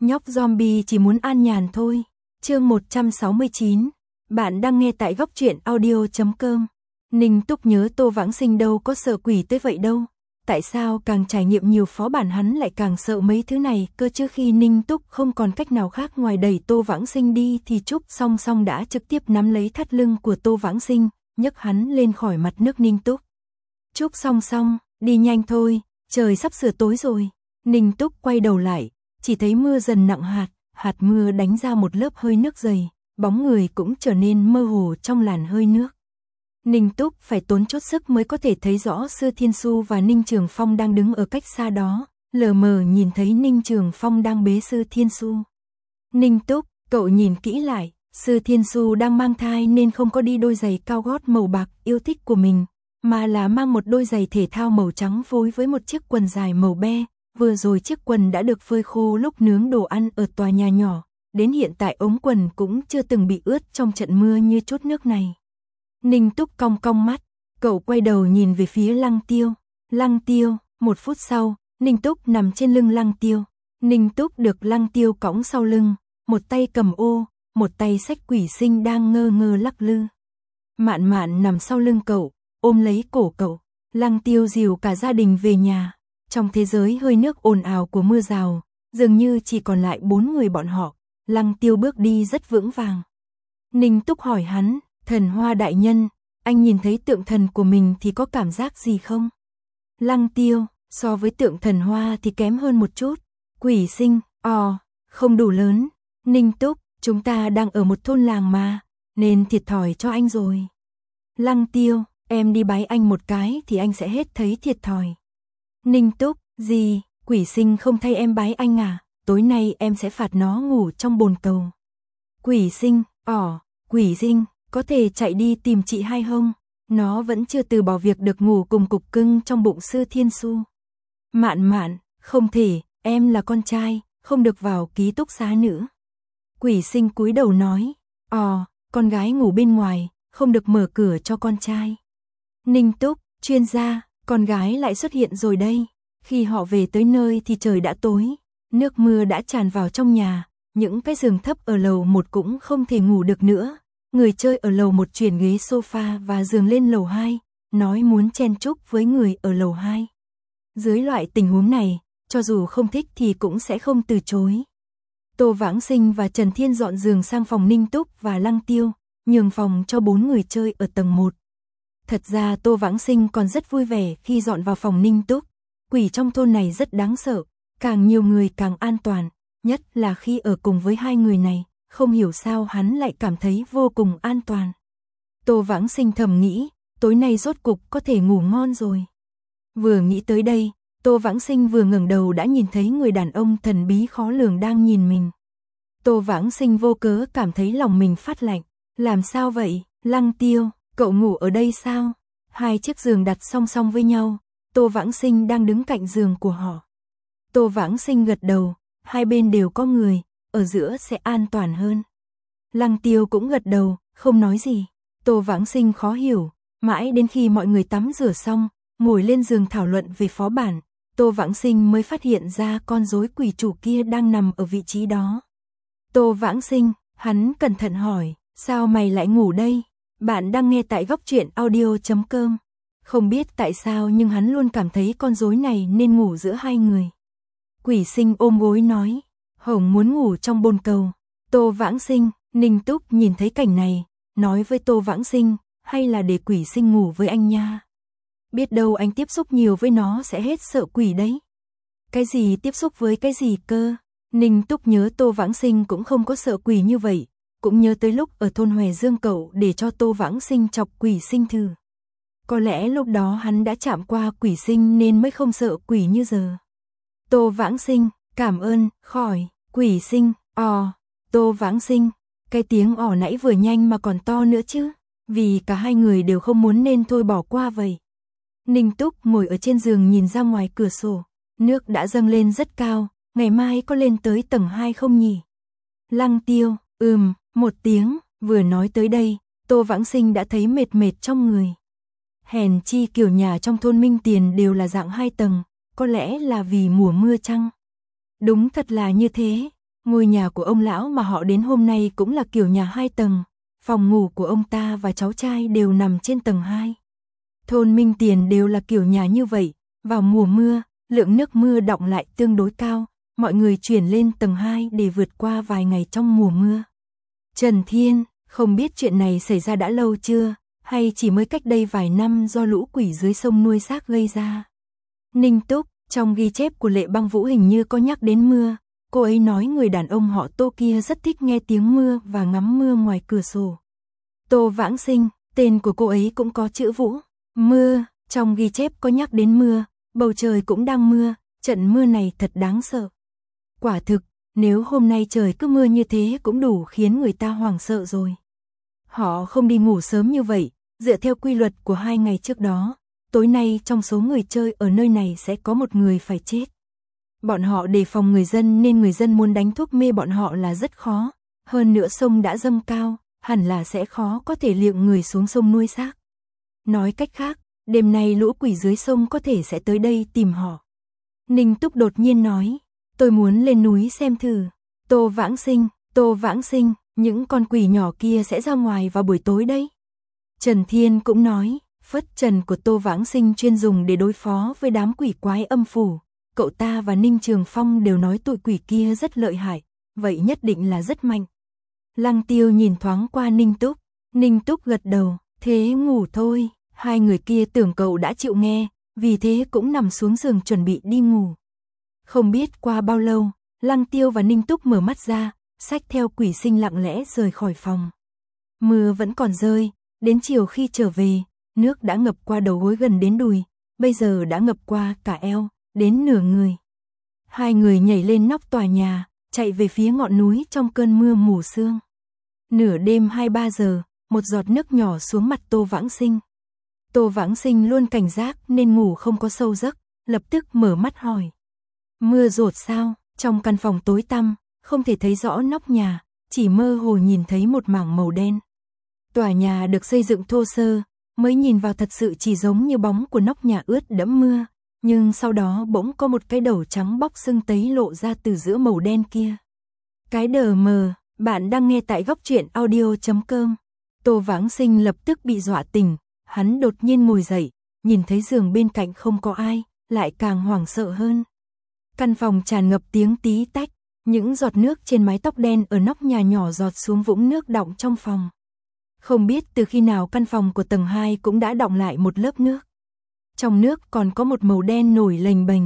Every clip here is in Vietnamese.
Nhóc zombie chỉ muốn an nhàn thôi. Chương 169. Bạn đang nghe tại góc truyện audio.com. Ninh Túc nhớ Tô Vãng Sinh đâu có sợ quỷ tới vậy đâu. Tại sao càng trải nghiệm nhiều phó bản hắn lại càng sợ mấy thứ này cơ chứ? Khi Ninh Túc không còn cách nào khác ngoài đẩy Tô Vãng Sinh đi thì Trúc Song Song đã trực tiếp nắm lấy thắt lưng của Tô Vãng Sinh, nhấc hắn lên khỏi mặt nước Ninh Túc. Trúc Song Song, đi nhanh thôi, trời sắp sửa tối rồi. Ninh Túc quay đầu lại, chỉ thấy mưa dần nặng hạt, hạt mưa đánh ra một lớp hơi nước dày, bóng người cũng trở nên mơ hồ trong làn hơi nước. Ninh Túc phải tốn chút sức mới có thể thấy rõ Sư Thiên Xu và Ninh Trường Phong đang đứng ở cách xa đó, lờ mờ nhìn thấy Ninh Trường Phong đang bế Sư Thiên Xu. Ninh Túc, cậu nhìn kỹ lại, Sư Thiên Xu đang mang thai nên không có đi đôi giày cao gót màu bạc yêu thích của mình, mà là mang một đôi giày thể thao màu trắng phối với một chiếc quần dài màu be. Vừa rồi chiếc quần đã được phơi khô lúc nướng đồ ăn ở tòa nhà nhỏ, đến hiện tại ống quần cũng chưa từng bị ướt trong trận mưa như chút nước này. Ninh Túc cong cong mắt, cậu quay đầu nhìn về phía Lăng Tiêu. Lăng Tiêu, một phút sau, Ninh Túc nằm trên lưng Lăng Tiêu. Ninh Túc được Lăng Tiêu cõng sau lưng, một tay cầm ô, một tay xách Quỷ Sinh đang ngơ ngơ lắc lư. Mạn Mạn nằm sau lưng cậu, ôm lấy cổ cậu. Lăng Tiêu dìu cả gia đình về nhà. Trong thế giới hơi nước ồn ào của mưa rào, dường như chỉ còn lại 4 người bọn họ. Lăng Tiêu bước đi rất vững vàng. Ninh Túc hỏi hắn, Thần Hoa đại nhân, anh nhìn thấy tượng thần của mình thì có cảm giác gì không? Lăng Tiêu, so với tượng thần Hoa thì kém hơn một chút. Quỷ Sinh, không đủ lớn. Ninh Túc, chúng ta đang ở một thôn làng mà, nên thiệt thòi cho anh rồi. Lăng Tiêu, em đi bái anh một cái thì anh sẽ hết thấy thiệt thòi. Ninh Túc, gì, Quỷ Sinh không thay em bái anh à, tối nay em sẽ phạt nó ngủ trong bồn cầu. Quỷ Sinh, Quỷ Sinh, có thể chạy đi tìm chị hai không? Nó vẫn chưa từ bỏ việc được ngủ cùng cục cưng trong bụng Sư Thiên Xu. Mạn Mạn, không thể, em là con trai, không được vào ký túc xá nữa. Quỷ Sinh cúi đầu nói, con gái ngủ bên ngoài, không được mở cửa cho con trai. Ninh Túc, chuyên gia, con gái lại xuất hiện rồi đây. Khi họ về tới nơi thì trời đã tối, nước mưa đã tràn vào trong nhà, những cái giường thấp ở lầu 1 cũng không thể ngủ được nữa. Người chơi ở lầu 1 chuyển ghế sofa và giường lên lầu 2, nói muốn chen chúc với người ở lầu 2. Dưới loại tình huống này, cho dù không thích thì cũng sẽ không từ chối. Tô Vãng Sinh và Trần Thiên dọn giường sang phòng Ninh Túc và Lăng Tiêu, nhường phòng cho 4 người chơi ở tầng 1. Thật ra Tô Vãng Sinh còn rất vui vẻ khi dọn vào phòng Ninh Túc. Quỷ trong thôn này rất đáng sợ, càng nhiều người càng an toàn, nhất là khi ở cùng với hai người này, không hiểu sao hắn lại cảm thấy vô cùng an toàn. Tô Vãng Sinh thầm nghĩ, tối nay rốt cục có thể ngủ ngon rồi. Vừa nghĩ tới đây, Tô Vãng Sinh vừa ngẩng đầu đã nhìn thấy người đàn ông thần bí khó lường đang nhìn mình. Tô Vãng Sinh vô cớ cảm thấy lòng mình phát lạnh. Làm sao vậy, Lăng Tiêu, cậu ngủ ở đây sao? Hai chiếc giường đặt song song với nhau, Tô Vãng Sinh đang đứng cạnh giường của họ. Tô Vãng Sinh gật đầu, hai bên đều có người, ở giữa sẽ an toàn hơn. Lăng Tiêu cũng gật đầu, không nói gì. Tô Vãng Sinh khó hiểu, mãi đến khi mọi người tắm rửa xong, ngồi lên giường thảo luận về phó bản, Tô Vãng Sinh mới phát hiện ra con rối quỷ chủ kia đang nằm ở vị trí đó. Tô Vãng Sinh, hắn cẩn thận hỏi, sao mày lại ngủ đây? Bạn đang nghe tại góc truyện audio.com. Không biết tại sao nhưng hắn luôn cảm thấy con rối này nên ngủ giữa hai người. Quỷ Sinh ôm gối nói, Hồng muốn ngủ trong bồn cầu. Tô Vãng Sinh, Ninh Túc nhìn thấy cảnh này, nói với Tô Vãng Sinh, hay là để Quỷ Sinh ngủ với anh nha. Biết đâu anh tiếp xúc nhiều với nó sẽ hết sợ quỷ đấy. Cái gì tiếp xúc với cái gì cơ? Ninh Túc nhớ Tô Vãng Sinh cũng không có sợ quỷ như vậy, cũng nhớ tới lúc ở thôn Hòe Dương cậu để cho Tô Vãng Sinh chọc Quỷ Sinh thử. Có lẽ lúc đó hắn đã chạm qua Quỷ Sinh nên mới không sợ quỷ như giờ. Tô Vãng Sinh, cảm ơn, khỏi, Quỷ Sinh, Tô Vãng Sinh, cái tiếng nãy vừa nhanh mà còn to nữa chứ, vì cả hai người đều không muốn nên thôi bỏ qua vậy. Ninh Túc ngồi ở trên giường nhìn ra ngoài cửa sổ, nước đã dâng lên rất cao, ngày mai có lên tới tầng 2 không nhỉ? Lăng Tiêu, một tiếng, vừa nói tới đây, Tô Vãng Sinh đã thấy mệt mệt trong người. Hèn chi kiểu nhà trong thôn Minh Tiền đều là dạng 2 tầng, có lẽ là vì mùa mưa chăng? Đúng thật là như thế, Ngôi nhà của ông lão mà họ đến hôm nay cũng là kiểu nhà 2 tầng, phòng ngủ của ông ta và cháu trai đều nằm trên tầng 2. Thôn Minh Tiền đều là kiểu nhà như vậy, vào mùa mưa, lượng nước mưa đọng lại tương đối cao, mọi người chuyển lên tầng 2 để vượt qua vài ngày trong mùa mưa. Trần Thiên, không biết chuyện này xảy ra đã lâu chưa, hay chỉ mới cách đây vài năm do lũ quỷ dưới sông nuôi xác gây ra. Ninh Túc, trong ghi chép của Lệ Băng Vũ hình như có nhắc đến mưa, cô ấy nói người đàn ông họ Tô kia rất thích nghe tiếng mưa và ngắm mưa ngoài cửa sổ. Tô Vãng Sinh, tên của cô ấy cũng có chữ Vũ. Mưa, trong ghi chép có nhắc đến mưa, bầu trời cũng đang mưa, trận mưa này thật đáng sợ. Quả thực, nếu hôm nay trời cứ mưa như thế cũng đủ khiến người ta hoảng sợ rồi. Họ không đi ngủ sớm như vậy, dựa theo quy luật của 2 ngày trước đó, tối nay trong số người chơi ở nơi này sẽ có một người phải chết. Bọn họ đề phòng người dân nên người dân muốn đánh thuốc mê bọn họ là rất khó, hơn nữa sông đã dâng cao, hẳn là sẽ khó có thể liệng người xuống sông nuôi xác. Nói cách khác, đêm nay lũ quỷ dưới sông có thể sẽ tới đây tìm họ. Ninh Túc đột nhiên nói, tôi muốn lên núi xem thử. Tô Vãng Sinh, những con quỷ nhỏ kia sẽ ra ngoài vào buổi tối đấy. Trần Thiên cũng nói, phất trần của Tô Vãng Sinh chuyên dùng để đối phó với đám quỷ quái âm phủ. Cậu ta và Ninh Trường Phong đều nói tụi quỷ kia rất lợi hại, vậy nhất định là rất mạnh. Lăng Tiêu nhìn thoáng qua Ninh Túc gật đầu, thế ngủ thôi. Hai người kia tưởng cậu đã chịu nghe, vì thế cũng nằm xuống giường chuẩn bị đi ngủ. Không biết qua bao lâu, Lăng Tiêu và Ninh Túc mở mắt ra, xách theo Quỷ Sinh lặng lẽ rời khỏi phòng. Mưa vẫn còn rơi, đến chiều khi trở về, nước đã ngập qua đầu gối gần đến đùi, bây giờ đã ngập qua cả eo, đến nửa người. Hai người nhảy lên nóc tòa nhà, chạy về phía ngọn núi trong cơn mưa mù sương. Nửa đêm 2-3 giờ, một giọt nước nhỏ xuống mặt Tô Vãng Sinh. Tô Vãng Sinh luôn cảnh giác nên ngủ không có sâu giấc, lập tức mở mắt hỏi. Mưa rột sao? Trong căn phòng tối tăm, không thể thấy rõ nóc nhà, chỉ mơ hồ nhìn thấy một mảng màu đen. Tòa nhà được xây dựng thô sơ, mới nhìn vào thật sự chỉ giống như bóng của nóc nhà ướt đẫm mưa, nhưng sau đó bỗng có một cái đầu trắng bóc sưng tấy lộ ra từ giữa màu đen kia. Cái đờ mờ, bạn đang nghe tại góc truyện audio.com. Tô Vãng Sinh lập tức bị dọa tỉnh, hắn đột nhiên ngồi dậy, nhìn thấy giường bên cạnh không có ai, lại càng hoảng sợ hơn. Căn phòng tràn ngập tiếng tí tách, những giọt nước trên mái tóc đen ở nóc nhà nhỏ giọt xuống vũng nước đọng trong phòng. Không biết từ khi nào căn phòng của tầng 2 cũng đã đọng lại một lớp nước. Trong nước còn có một màu đen nổi lềnh bềnh.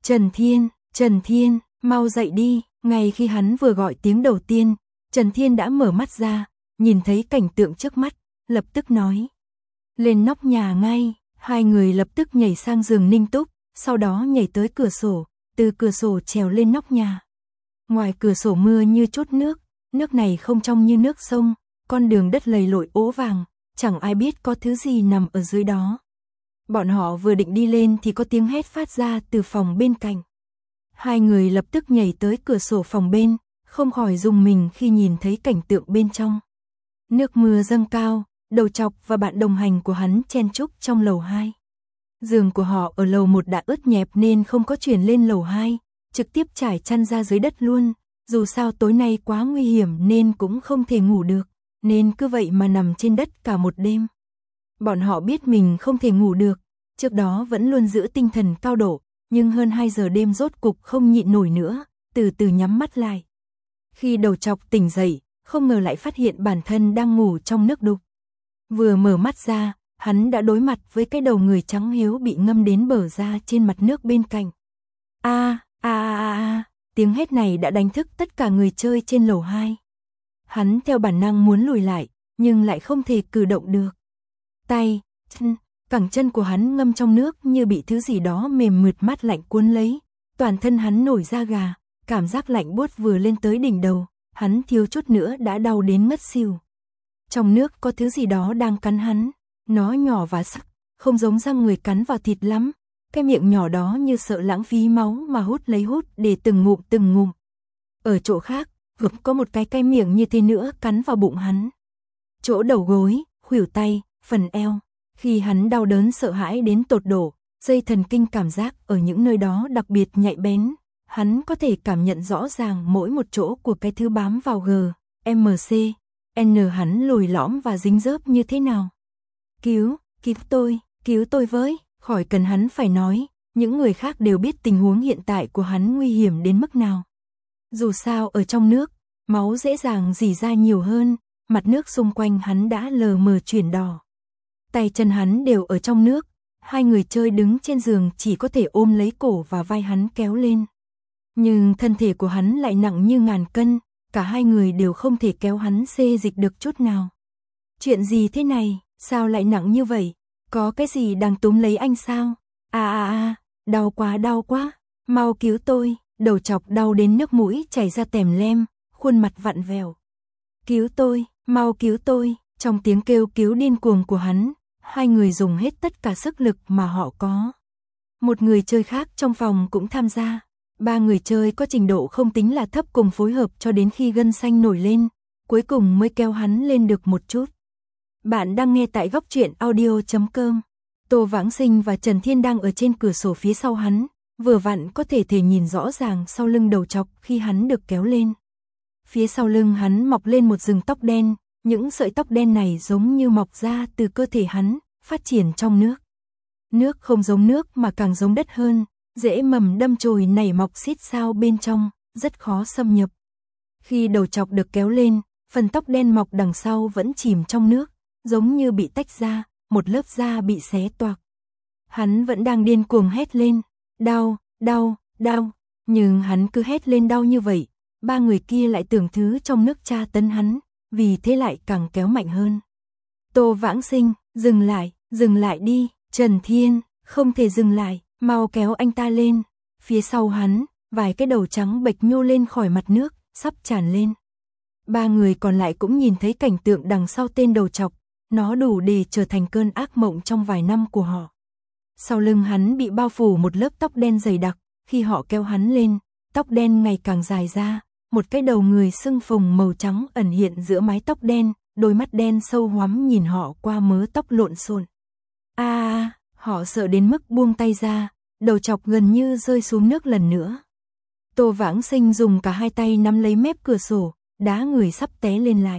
Trần Thiên, mau dậy đi. Ngay khi hắn vừa gọi tiếng đầu tiên, Trần Thiên đã mở mắt ra, nhìn thấy cảnh tượng trước mắt, lập tức nói. Lên nóc nhà ngay. Hai người lập tức nhảy sang giường Ninh Túc, sau đó nhảy tới cửa sổ, từ cửa sổ trèo lên nóc nhà. Ngoài cửa sổ mưa như chút nước này không trong như nước sông, con đường đất lầy lội ố vàng, chẳng ai biết có thứ gì nằm ở dưới đó. Bọn họ vừa định đi lên thì có tiếng hét phát ra từ phòng bên cạnh. Hai người lập tức nhảy tới cửa sổ phòng bên, không khỏi rùng mình khi nhìn thấy cảnh tượng bên trong. Nước mưa dâng cao, Đầu Chọc và bạn đồng hành của hắn chen chúc trong lầu 2. Giường của họ ở lầu 1 đã ướt nhẹp nên không có chuyển lên lầu 2, trực tiếp trải chăn ra dưới đất luôn. Dù sao tối nay quá nguy hiểm nên cũng không thể ngủ được, nên cứ vậy mà nằm trên đất cả một đêm. Bọn họ biết mình không thể ngủ được, trước đó vẫn luôn giữ tinh thần cao độ, nhưng hơn 2 giờ đêm rốt cục không nhịn nổi nữa, từ từ nhắm mắt lại. Khi Đầu Chọc tỉnh dậy, không ngờ lại phát hiện bản thân đang ngủ trong nước đục. Vừa mở mắt ra, hắn đã đối mặt với cái đầu người trắng hiếu bị ngâm đến bờ ra trên mặt nước bên cạnh. Tiếng hét này đã đánh thức tất cả người chơi trên lầu 2. Hắn theo bản năng muốn lùi lại, nhưng lại không thể cử động được. Tay, chân, cẳng chân của hắn ngâm trong nước như bị thứ gì đó mềm mượt mát lạnh cuốn lấy. Toàn thân hắn nổi da gà, cảm giác lạnh buốt vừa lên tới đỉnh đầu, hắn thiếu chút nữa đã đau đến ngất xỉu. Trong nước có thứ gì đó đang cắn hắn, nó nhỏ và sắc, không giống răng người cắn vào thịt lắm. Cái miệng nhỏ đó như sợ lãng phí máu mà hút để từng ngụm. Ở chỗ khác, vực có một cái miệng như thế nữa cắn vào bụng hắn. Chỗ đầu gối, khuỷu tay, phần eo. Khi hắn đau đớn sợ hãi đến tột độ, dây thần kinh cảm giác ở những nơi đó đặc biệt nhạy bén, Hắn có thể cảm nhận rõ ràng mỗi một chỗ của cái thứ bám vào G, M, C, N hắn lồi lõm và dính dớp như thế nào. Cứu tôi với, khỏi cần hắn phải nói, những người khác đều biết tình huống hiện tại của hắn nguy hiểm đến mức nào. Dù sao ở trong nước, máu dễ dàng rỉ ra nhiều hơn, mặt nước xung quanh hắn đã lờ mờ chuyển đỏ. Tay chân hắn đều ở trong nước, hai người chơi đứng trên giường chỉ có thể ôm lấy cổ và vai hắn kéo lên. Nhưng thân thể của hắn lại nặng như ngàn cân, cả hai người đều không thể kéo hắn xê dịch được chút nào. Chuyện gì thế này, sao lại nặng như vậy? Có cái gì đang túm lấy anh sao? Đau quá, mau cứu tôi, đầu chọc đau đến nước mũi chảy ra tèm lem, khuôn mặt vặn vẹo. Cứu tôi, mau cứu tôi, trong tiếng kêu cứu điên cuồng của hắn, hai người dùng hết tất cả sức lực mà họ có. Một người chơi khác trong phòng cũng tham gia. Ba người chơi có trình độ không tính là thấp cùng phối hợp cho đến khi gân xanh nổi lên, cuối cùng mới kéo hắn lên được một chút. Bạn đang nghe tại góc truyện audio.com. Tô Vãng Sinh và Trần Thiên đang ở trên cửa sổ phía sau hắn, vừa vặn có thể nhìn rõ ràng sau lưng đầu chọc khi hắn được kéo lên. Phía sau lưng hắn mọc lên một rừng tóc đen, những sợi tóc đen này giống như mọc ra từ cơ thể hắn, phát triển trong nước. Nước không giống nước mà càng giống đất hơn, rễ mầm đâm chồi nảy mọc xít sao bên trong, rất khó xâm nhập. Khi đầu chọc được kéo lên, phần tóc đen mọc đằng sau vẫn chìm trong nước, giống như bị tách ra, một lớp da bị xé toạc. Hắn vẫn đang điên cuồng hét lên, đau, nhưng hắn cứ hét lên đau như vậy, ba người kia lại tưởng thứ trong nước tra tấn hắn, vì thế lại càng kéo mạnh hơn. Tô Vãng Sinh, dừng lại đi, Trần Thiên, không thể dừng lại, mau kéo anh ta lên. Phía sau hắn, vài cái đầu trắng bệch nhô lên khỏi mặt nước, sắp tràn lên. Ba người còn lại cũng nhìn thấy cảnh tượng đằng sau tên đầu chọc, nó đủ để trở thành cơn ác mộng trong vài năm của họ. Sau lưng hắn bị bao phủ một lớp tóc đen dày đặc, khi họ kéo hắn lên, tóc đen ngày càng dài ra, một cái đầu người sưng phồng màu trắng ẩn hiện giữa mái tóc đen, đôi mắt đen sâu hoắm nhìn họ qua mớ tóc lộn xộn. Họ sợ đến mức buông tay ra, đầu chọc gần như rơi xuống nước lần nữa. Tô Vãng Sinh dùng cả hai tay nắm lấy mép cửa sổ, đá người sắp té lên lại.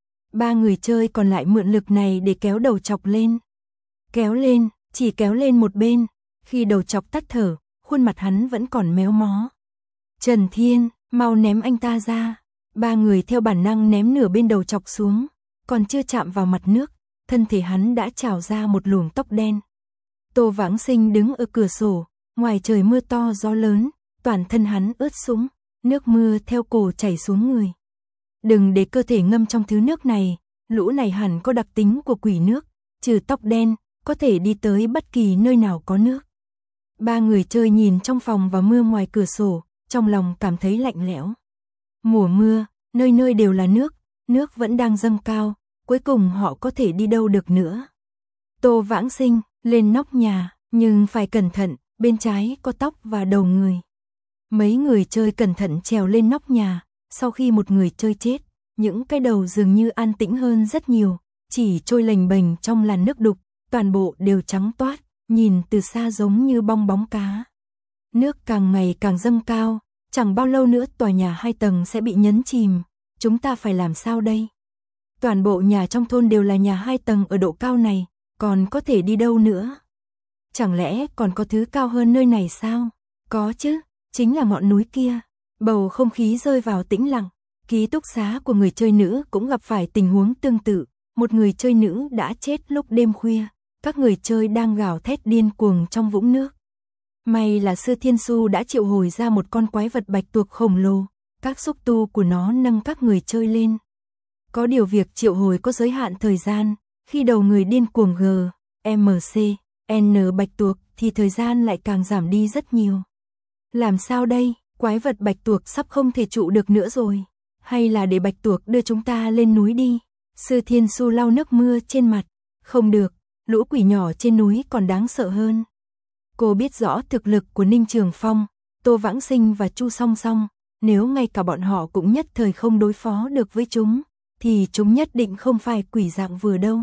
Ba người chơi còn lại mượn lực này để kéo đầu chọc lên. Kéo lên, chỉ kéo lên một bên, khi đầu chọc tắt thở, khuôn mặt hắn vẫn còn méo mó. Trần Thiên, mau ném anh ta ra. Ba người theo bản năng ném nửa bên đầu chọc xuống, còn chưa chạm vào mặt nước, thân thể hắn đã trào ra một luồng tóc đen. Tô Vãng Sinh đứng ở cửa sổ, ngoài trời mưa to gió lớn, toàn thân hắn ướt sũng, nước mưa theo cổ chảy xuống người. Đừng để cơ thể ngâm trong thứ nước này, lũ này hẳn có đặc tính của quỷ nước, trừ tóc đen, có thể đi tới bất kỳ nơi nào có nước. Ba người chơi nhìn trong phòng và mưa ngoài cửa sổ, trong lòng cảm thấy lạnh lẽo. Mùa mưa, nơi nơi đều là nước vẫn đang dâng cao, cuối cùng họ có thể đi đâu được nữa. Tô Vãng Sinh lên nóc nhà, nhưng phải cẩn thận, bên trái có tóc và đầu người. Mấy người chơi cẩn thận trèo lên nóc nhà, sau khi một người chơi chết, những cái đầu dường như an tĩnh hơn rất nhiều, chỉ trôi lềnh bềnh trong làn nước đục, toàn bộ đều trắng toát, nhìn từ xa giống như bong bóng cá. Nước càng ngày càng dâng cao, chẳng bao lâu nữa tòa nhà 2 tầng sẽ bị nhấn chìm, chúng ta phải làm sao đây? Toàn bộ nhà trong thôn đều là nhà 2 tầng ở độ cao này, còn có thể đi đâu nữa? Chẳng lẽ còn có thứ cao hơn nơi này sao? Có chứ, chính là ngọn núi kia. Bầu không khí rơi vào tĩnh lặng, ký túc xá của người chơi nữ cũng gặp phải tình huống tương tự, một người chơi nữ đã chết lúc đêm khuya, các người chơi đang gào thét điên cuồng trong vũng nước. May là Sư Thiên Su đã triệu hồi ra một con quái vật bạch tuộc khổng lồ, các xúc tu của nó nâng các người chơi lên. Có điều việc triệu hồi có giới hạn thời gian, khi đầu người điên cuồng G, M, C, N bạch tuộc thì thời gian lại càng giảm đi rất nhiều. Làm sao đây? Quái vật bạch tuộc sắp không thể trụ được nữa rồi. Hay là để bạch tuộc đưa chúng ta lên núi đi? Sư Thiên Su lau nước mưa trên mặt. Không được, lũ quỷ nhỏ trên núi còn đáng sợ hơn. Cô biết rõ thực lực của Ninh Trường Phong, Tô Vãng Sinh và Chu Song Song. Nếu ngay cả bọn họ cũng nhất thời không đối phó được với chúng, thì chúng nhất định không phải quỷ dạng vừa đâu.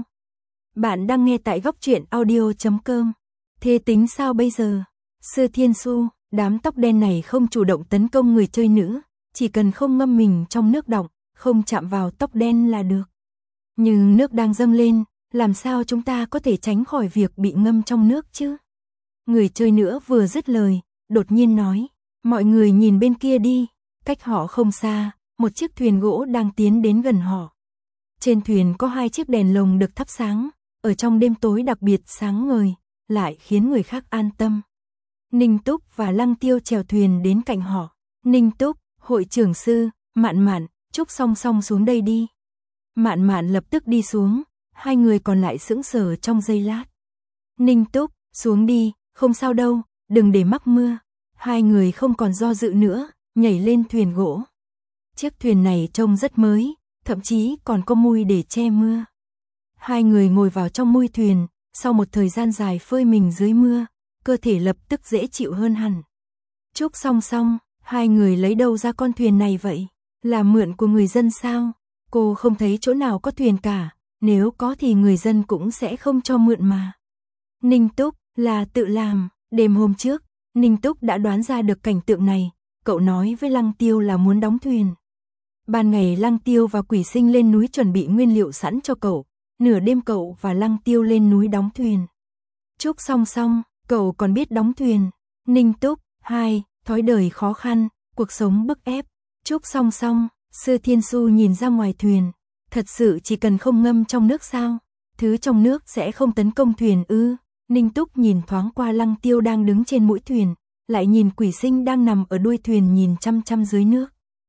Bạn đang nghe tại góc truyện audio.com. Thế tính sao bây giờ? Sư Thiên Su, Đám tóc đen này không chủ động tấn công người chơi nữ, chỉ cần không ngâm mình trong nước đọng, không chạm vào tóc đen là được. Nhưng nước đang dâng lên, làm sao chúng ta có thể tránh khỏi việc bị ngâm trong nước chứ? Người chơi nữa vừa dứt lời, đột nhiên nói, mọi người nhìn bên kia đi, cách họ không xa, một chiếc thuyền gỗ đang tiến đến gần họ. Trên thuyền có 2 chiếc đèn lồng được thắp sáng, ở trong đêm tối đặc biệt sáng ngời, lại khiến người khác an tâm. Ninh Túc và Lăng Tiêu chèo thuyền đến cạnh họ. Ninh Túc, hội trưởng sư, Mạn Mạn, Trúc song song xuống đây đi. Mạn Mạn lập tức đi xuống, hai người còn lại sững sờ trong giây lát. Ninh Túc, xuống đi, không sao đâu, đừng để mắc mưa. Hai người không còn do dự nữa, nhảy lên thuyền gỗ. Chiếc thuyền này trông rất mới, thậm chí còn có mui để che mưa. Hai người ngồi vào trong mui thuyền, sau một thời gian dài phơi mình dưới mưa, cơ thể lập tức dễ chịu hơn hẳn. Trúc song song, hai người lấy đâu ra con thuyền này vậy? Là mượn của người dân sao? Cô không thấy chỗ nào có thuyền cả, nếu có thì người dân cũng sẽ không cho mượn mà. Ninh Túc, là tự làm, đêm hôm trước, Ninh Túc đã đoán ra được cảnh tượng này, cậu nói với Lăng Tiêu là muốn đóng thuyền. Ban ngày Lăng Tiêu và Quỷ Sinh lên núi chuẩn bị nguyên liệu sẵn cho cậu, nửa đêm cậu và Lăng Tiêu lên núi đóng thuyền. Trúc song song, cậu còn biết đóng thuyền. Ninh Túc, 2, thói đời khó khăn, cuộc sống bức ép. Trúc song song, Sư Thiên Su nhìn ra ngoài thuyền, thật sự chỉ cần không ngâm trong nước sao? Thứ trong nước sẽ không tấn công thuyền ư? Ninh Túc nhìn thoáng qua Lăng Tiêu đang đứng trên mũi thuyền, lại nhìn Quỷ Sinh đang nằm ở đuôi thuyền nhìn chăm chăm dưới nước.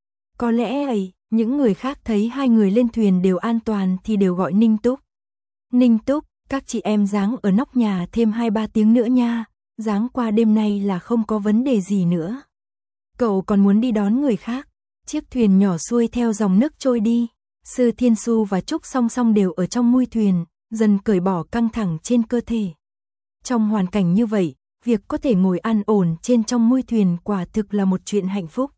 Có lẽ ấy, những người khác thấy hai người lên thuyền đều an toàn thì đều gọi Ninh Túc. Ninh Túc, các chị em giáng ở nóc nhà thêm 2-3 tiếng nữa nha, giáng qua đêm nay là không có vấn đề gì nữa. Cậu còn muốn đi đón người khác. Chiếc thuyền nhỏ xuôi theo dòng nước trôi đi, Sư Thiên Su và Trúc song song đều ở trong mui thuyền, dần cởi bỏ căng thẳng trên cơ thể. Trong hoàn cảnh như vậy, việc có thể ngồi an ổn trên trong mui thuyền quả thực là một chuyện hạnh phúc.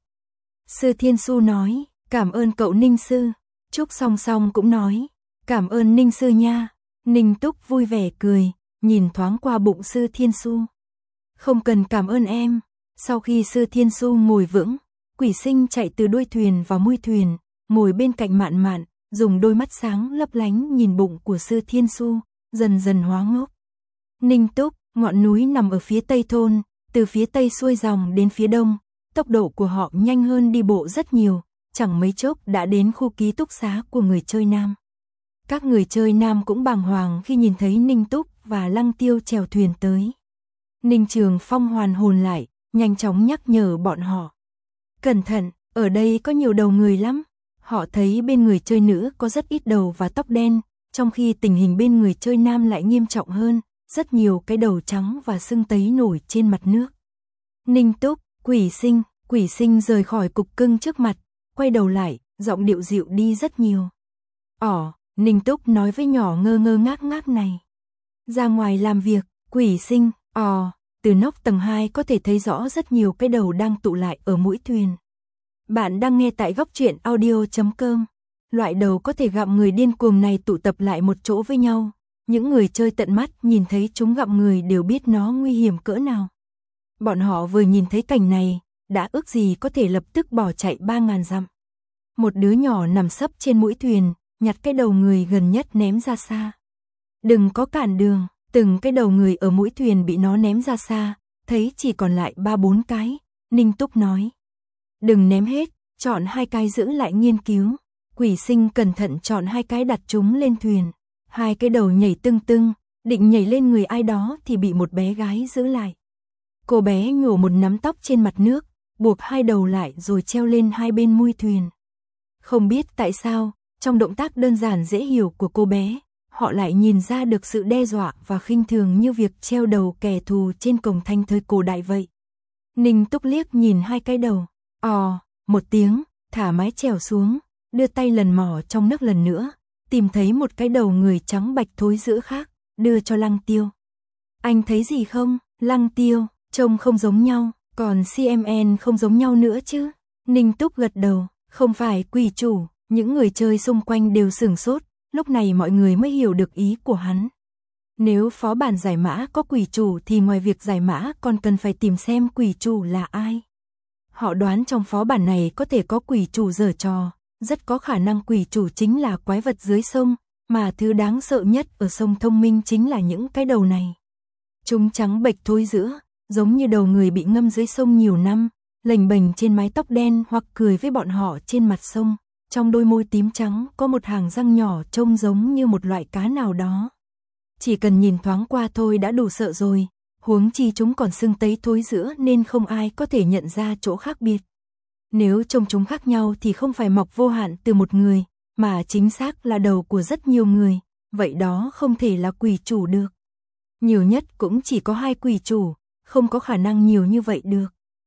Sư Thiên Su nói, cảm ơn cậu Ninh Sư. Trúc song song cũng nói, cảm ơn Ninh Sư nha. Ninh Túc vui vẻ cười, nhìn thoáng qua bụng Sư Thiên Su. Không cần cảm ơn em. Sau khi Sư Thiên Su ngồi vững, Quỷ Sinh chạy từ đuôi thuyền vào mui thuyền, ngồi bên cạnh Mạn Mạn, dùng đôi mắt sáng lấp lánh nhìn bụng của Sư Thiên Su, dần dần hóa ngốc. Ninh Túc, ngọn núi nằm ở phía tây thôn, từ phía tây xuôi dòng đến phía đông, tốc độ của họ nhanh hơn đi bộ rất nhiều, chẳng mấy chốc đã đến khu ký túc xá của người chơi nam. Các người chơi nam cũng bàng hoàng khi nhìn thấy Ninh Túc và Lăng Tiêu chèo thuyền tới. Ninh Trường Phong hoàn hồn lại, nhanh chóng nhắc nhở bọn họ. Cẩn thận, ở đây có nhiều đầu người lắm. Họ thấy bên người chơi nữ có rất ít đầu và tóc đen, trong khi tình hình bên người chơi nam lại nghiêm trọng hơn, rất nhiều cái đầu trắng và sưng tấy nổi trên mặt nước. Ninh Túc, Quỷ Sinh rời khỏi cục cưng trước mặt, quay đầu lại, giọng điệu dịu đi rất nhiều. Ninh Túc nói với nhỏ ngơ ngơ ngác ngác này. Ra ngoài làm việc, Quỷ Sinh, từ nóc tầng 2 có thể thấy rõ rất nhiều cái đầu đang tụ lại ở mũi thuyền. Bạn đang nghe tại góc truyện audio.com. Loại đầu có thể gặm người điên cuồng này tụ tập lại một chỗ với nhau. Những người chơi tận mắt nhìn thấy chúng gặm người đều biết nó nguy hiểm cỡ nào. Bọn họ vừa nhìn thấy cảnh này, đã ước gì có thể lập tức bỏ chạy 3000 dặm. Một đứa nhỏ nằm sấp trên mũi thuyền, nhặt cái đầu người gần nhất ném ra xa. Đừng có cản đường, từng cái đầu người ở mũi thuyền bị nó ném ra xa, thấy chỉ còn lại 3-4 cái, Ninh Túc nói. Đừng ném hết, chọn 2 cái giữ lại nghiên cứu. Quỷ Sinh cẩn thận chọn 2 cái đặt chúng lên thuyền. 2 cái đầu nhảy tưng tưng, định nhảy lên người ai đó thì bị một bé gái giữ lại. Cô bé nhổ một nắm tóc trên mặt nước, buộc 2 đầu lại rồi treo lên 2 bên mui thuyền. Không biết tại sao, trong động tác đơn giản dễ hiểu của cô bé, họ lại nhìn ra được sự đe dọa và khinh thường như việc treo đầu kẻ thù trên cổng thành thời cổ đại vậy. Ninh Túc liếc nhìn 2 cái đầu, một tiếng, thả mái chèo xuống, đưa tay lần mò trong nước lần nữa, tìm thấy một cái đầu người trắng bạch thối rữa khác, đưa cho Lăng Tiêu. Anh thấy gì không? Lăng Tiêu, trông không giống nhau, còn CMN không giống nhau nữa chứ? Ninh Túc gật đầu, không phải quỷ chủ, những người chơi xung quanh đều sửng sốt, lúc này mọi người mới hiểu được ý của hắn. Nếu phó bản giải mã có quỷ chủ thì ngoài việc giải mã còn cần phải tìm xem quỷ chủ là ai. Họ đoán trong phó bản này có thể có quỷ chủ giở trò, rất có khả năng quỷ chủ chính là quái vật dưới sông, mà thứ đáng sợ nhất ở sông Thông Minh chính là những cái đầu này. Chúng trắng bệch thối rữa, giống như đầu người bị ngâm dưới sông nhiều năm, lềnh bềnh trên mái tóc đen hoặc cười với bọn họ trên mặt sông. Trong đôi môi tím trắng có một hàng răng nhỏ trông giống như một loại cá nào đó. Chỉ cần nhìn thoáng qua thôi đã đủ sợ rồi, huống chi chúng còn sưng tấy thối rữa nên không ai có thể nhận ra chỗ khác biệt. Nếu trông chúng khác nhau thì không phải mọc vô hạn từ một người, mà chính xác là đầu của rất nhiều người, vậy đó không thể là quỷ chủ được. Nhiều nhất cũng chỉ có 2 quỷ chủ, không có khả năng nhiều như vậy được.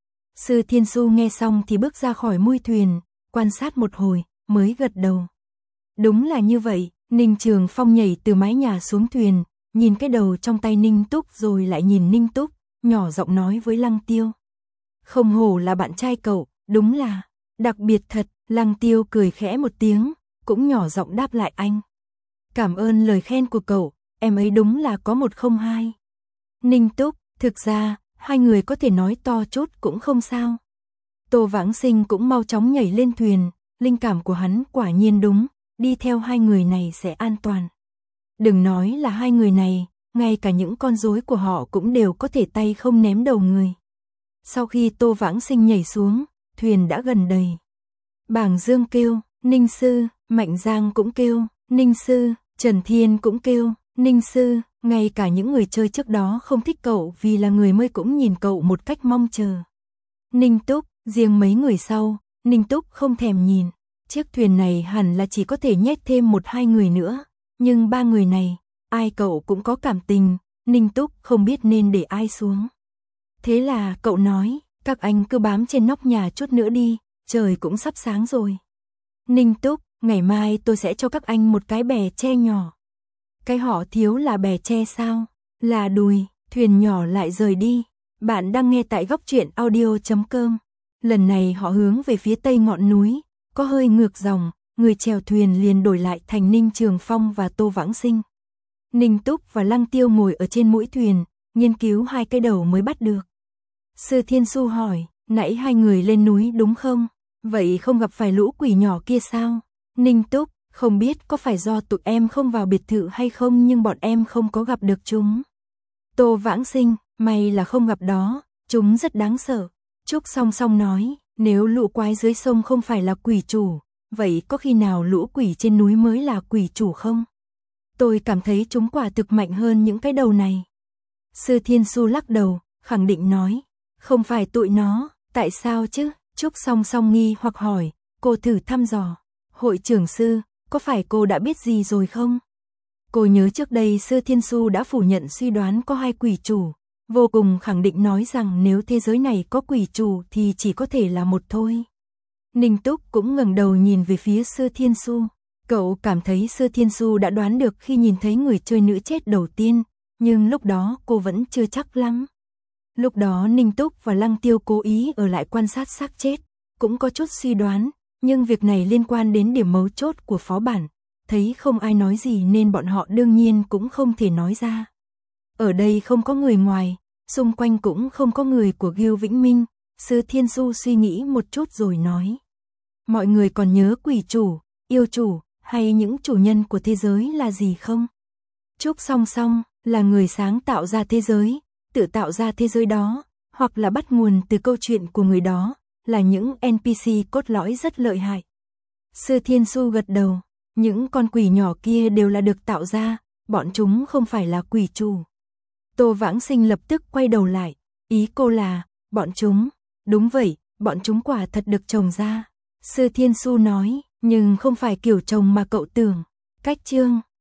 Sư Thiên Su nghe xong thì bước ra khỏi mui thuyền, quan sát một hồi, mới gật đầu. Đúng là như vậy, Ninh Trường Phong nhảy từ mái nhà xuống thuyền, nhìn cái đầu trong tay Ninh Túc rồi lại nhìn Ninh Túc, nhỏ giọng nói với Lăng Tiêu. Không hổ là bạn trai cậu, đúng là đặc biệt thật. Lăng Tiêu cười khẽ một tiếng, cũng nhỏ giọng đáp lại anh. Cảm ơn lời khen của cậu, em ấy đúng là có 102. Ninh Túc, thực ra, 2 người có thể nói to chút cũng không sao. Tô Vãng Sinh cũng mau chóng nhảy lên thuyền, linh cảm của hắn quả nhiên đúng, đi theo 2 người này sẽ an toàn. Đừng nói là 2 người này, ngay cả những con rối của họ cũng đều có thể tay không ném đầu người. Sau khi Tô Vãng Sinh nhảy xuống, thuyền đã gần đầy. Bảng Dương kêu, Ninh Sư, Mạnh Giang cũng kêu, Ninh Sư, Trần Thiên cũng kêu, Ninh Sư, ngay cả những người chơi trước đó không thích cậu vì là người mới cũng nhìn cậu một cách mong chờ. Ninh Túc, riêng mấy người sau, Ninh Túc không thèm nhìn, chiếc thuyền này hẳn là chỉ có thể nhét thêm 1-2 người nữa, nhưng 3 người này, ai cậu cũng có cảm tình, Ninh Túc không biết nên để ai xuống. Thế là cậu nói, các anh cứ bám trên nóc nhà chút nữa đi, trời cũng sắp sáng rồi. Ninh Túc, ngày mai tôi sẽ cho các anh một cái bè tre nhỏ. Cái họ thiếu là bè tre sao? Là đùi, thuyền nhỏ lại rời đi. Bạn đang nghe tại góc truyện audio.com. Lần này họ hướng về phía tây ngọn núi, có hơi ngược dòng, người chèo thuyền liền đổi lại thành Ninh Trường Phong và Tô Vãng Sinh. Ninh Túc và Lăng Tiêu ngồi ở trên mũi thuyền, nghiên cứu 2 cái đầu mới bắt được. Sư Thiên Su hỏi, nãy 2 người lên núi đúng không? Vậy không gặp phải lũ quỷ nhỏ kia sao? Ninh Túc, không biết có phải do tụi em không vào biệt thự hay không nhưng bọn em không có gặp được chúng. Tô Vãng Sinh, may là không gặp đó, chúng rất đáng sợ. Trúc Song Song nói, nếu lũ quái dưới sông không phải là quỷ chủ, vậy có khi nào lũ quỷ trên núi mới là quỷ chủ không? Tôi cảm thấy chúng quả thực mạnh hơn những cái đầu này. Sư Thiên Su lắc đầu, khẳng định nói, không phải tụi nó, tại sao chứ? Trúc Song Song nghi hoặc hỏi, cô thử thăm dò. Hội trưởng sư, có phải cô đã biết gì rồi không? Cô nhớ trước đây Sư Thiên Su đã phủ nhận suy đoán có 2 quỷ chủ, vô cùng khẳng định nói rằng nếu thế giới này có quỷ chủ thì chỉ có thể là một thôi. Ninh Túc cũng ngẩng đầu nhìn về phía Sư Thiên Su. Cậu cảm thấy Sư Thiên Su đã đoán được khi nhìn thấy người chơi nữ chết đầu tiên, nhưng lúc đó cô vẫn chưa chắc lắm. Lúc đó Ninh Túc và Lăng Tiêu cố ý ở lại quan sát xác chết, cũng có chút suy đoán, nhưng việc này liên quan đến điểm mấu chốt của phó bản, thấy không ai nói gì nên bọn họ đương nhiên cũng không thể nói ra. Ở đây không có người ngoài, xung quanh cũng không có người của Gưu Vĩnh Minh, Sư Thiên Su suy nghĩ một chút rồi nói. Mọi người còn nhớ quỷ chủ, yêu chủ, hay những chủ nhân của thế giới là gì không? Trúc Song Song là người sáng tạo ra thế giới, tự tạo ra thế giới đó, hoặc là bắt nguồn từ câu chuyện của người đó, là những NPC cốt lõi rất lợi hại. Sư Thiên Su gật đầu, những con quỷ nhỏ kia đều là được tạo ra, bọn chúng không phải là quỷ chủ. Tô Vãng Sinh lập tức quay đầu lại, ý cô là, bọn chúng, đúng vậy, bọn chúng quả thật được trồng ra. Sư Thiên Su nói, nhưng không phải kiểu trồng mà cậu tưởng. Cách chương